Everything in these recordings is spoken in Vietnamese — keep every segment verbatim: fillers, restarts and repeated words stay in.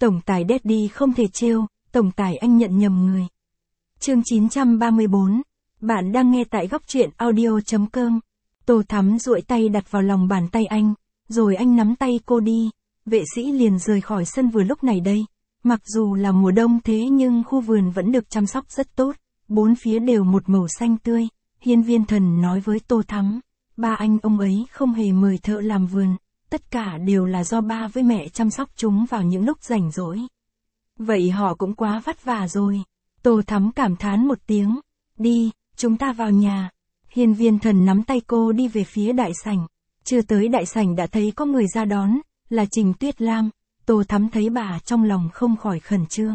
Tổng tài Daddy không thể trêu, tổng tài anh nhận nhầm người. Chương chín trăm ba mươi bốn. Bạn đang nghe tại góc truyện audio.com. Tô Thắm duỗi tay đặt vào lòng bàn tay anh, rồi anh nắm tay cô đi. Vệ sĩ liền rời khỏi sân vừa lúc này đây. Mặc dù là mùa đông thế nhưng khu vườn vẫn được chăm sóc rất tốt, bốn phía đều một màu xanh tươi. Hiên Viên Thần nói với Tô Thắm, ba anh ông ấy không hề mời thợ làm vườn, tất cả đều là do ba với mẹ chăm sóc chúng vào những lúc rảnh rỗi. Vậy họ cũng quá vất vả rồi. Tô Thắm cảm thán một tiếng. Đi, chúng ta vào nhà. Hiên Viên Thần nắm tay cô đi về phía đại sảnh. Chưa tới đại sảnh đã thấy có người ra đón, là Trình Tuyết Lam. Tô Thắm thấy bà trong lòng không khỏi khẩn trương.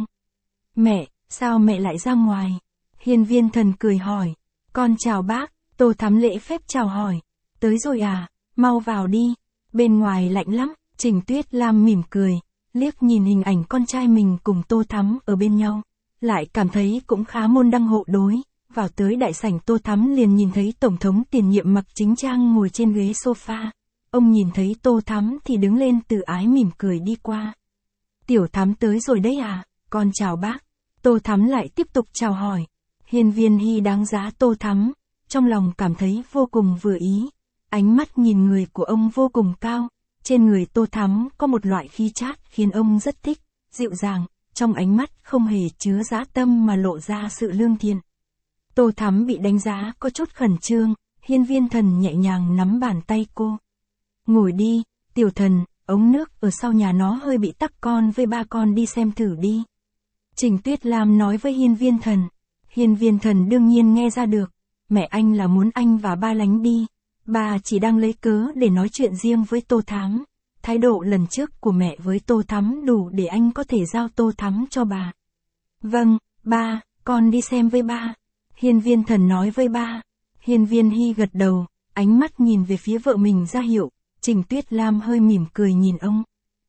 Mẹ, sao mẹ lại ra ngoài? Hiên Viên Thần cười hỏi. Con chào bác. Tô Thắm lễ phép chào hỏi. Tới rồi à, mau vào đi. Bên ngoài lạnh lắm. Trình Tuyết Lam mỉm cười, liếc nhìn hình ảnh con trai mình cùng Tô Thắm ở bên nhau, lại cảm thấy cũng khá môn đăng hộ đối. Vào tới đại sảnh Tô Thắm liền nhìn thấy Tổng thống tiền nhiệm mặc chính trang ngồi trên ghế sofa. Ông nhìn thấy Tô Thắm thì đứng lên từ ái mỉm cười đi qua. Tiểu Thắm tới rồi đấy à, con chào bác. Tô Thắm lại tiếp tục chào hỏi. Hiên Viên Hy đáng giá Tô Thắm, trong lòng cảm thấy vô cùng vừa ý. Ánh mắt nhìn người của ông vô cùng cao. Trên người Tô Thắm có một loại khí chát khiến ông rất thích, dịu dàng, trong ánh mắt không hề chứa dã tâm mà lộ ra sự lương thiện. Tô Thắm bị đánh giá có chút khẩn trương, Hiên Viên Thần nhẹ nhàng nắm bàn tay cô. Ngồi đi, Tiểu Thần, ống nước ở sau nhà nó hơi bị tắc, con với ba con đi xem thử đi. Trình Tuyết Lam nói với Hiên Viên Thần. Hiên Viên Thần đương nhiên nghe ra được, mẹ anh là muốn anh và ba lánh đi. Bà chỉ đang lấy cớ để nói chuyện riêng với Tô Thắm. Thái độ lần trước của mẹ với Tô Thắm đủ để anh có thể giao Tô Thắm cho bà. Vâng, ba, con đi xem với ba. Hiên Viên Thần nói với ba. Hiên Viên Hy gật đầu, ánh mắt nhìn về phía vợ mình ra hiệu. Trình Tuyết Lam hơi mỉm cười nhìn ông.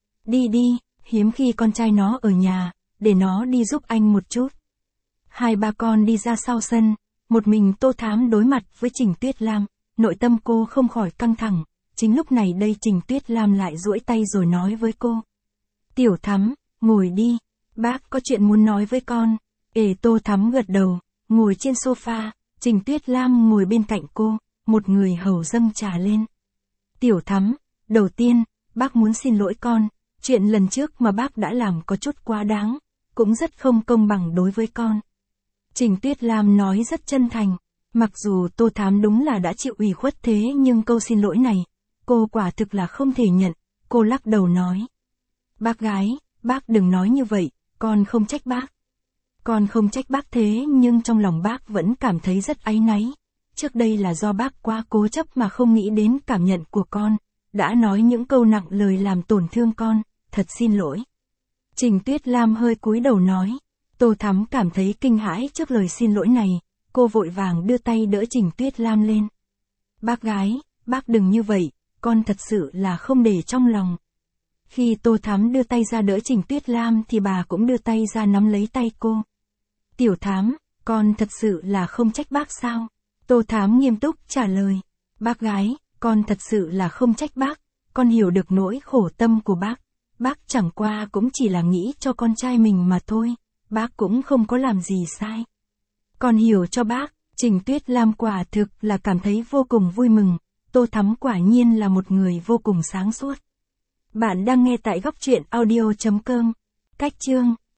Đi đi, hiếm khi con trai nó ở nhà, để nó đi giúp anh một chút. Hai ba con đi ra sau sân, một mình Tô Thắm đối mặt với Trình Tuyết Lam. Nội tâm cô không khỏi căng thẳng, chính lúc này đây Trình Tuyết Lam lại duỗi tay rồi nói với cô. Tiểu Thắm, ngồi đi, bác có chuyện muốn nói với con. Ê Tô Thắm gật đầu, ngồi trên sofa, Trình Tuyết Lam ngồi bên cạnh cô, một người hầu dâng trà lên. Tiểu Thắm, đầu tiên, bác muốn xin lỗi con, chuyện lần trước mà bác đã làm có chút quá đáng, cũng rất không công bằng đối với con. Trình Tuyết Lam nói rất chân thành. Mặc dù Tô Thắm đúng là đã chịu ủy khuất thế nhưng câu xin lỗi này, cô quả thực là không thể nhận, cô lắc đầu nói. Bác gái, bác đừng nói như vậy, con không trách bác. Con không trách bác thế nhưng trong lòng bác vẫn cảm thấy rất áy náy. Trước đây là do bác quá cố chấp mà không nghĩ đến cảm nhận của con, đã nói những câu nặng lời làm tổn thương con, thật xin lỗi. Trình Tuyết Lam hơi cúi đầu nói, Tô Thắm cảm thấy kinh hãi trước lời xin lỗi này. Cô vội vàng đưa tay đỡ Trình Tuyết Lam lên. Bác gái, bác đừng như vậy, con thật sự là không để trong lòng. Khi Tô Thắm đưa tay ra đỡ Trình Tuyết Lam thì bà cũng đưa tay ra nắm lấy tay cô. Tiểu Thắm, con thật sự là không trách bác sao? Tô Thắm nghiêm túc trả lời. Bác gái, con thật sự là không trách bác, con hiểu được nỗi khổ tâm của bác. Bác chẳng qua cũng chỉ là nghĩ cho con trai mình mà thôi, bác cũng không có làm gì sai. Con hiểu cho bác. Trình Tuyết Lam quả thực là cảm thấy vô cùng vui mừng, Tô Thắm quả nhiên là một người vô cùng sáng suốt. Bạn đang nghe tại góc truyện audio.com. Cách chương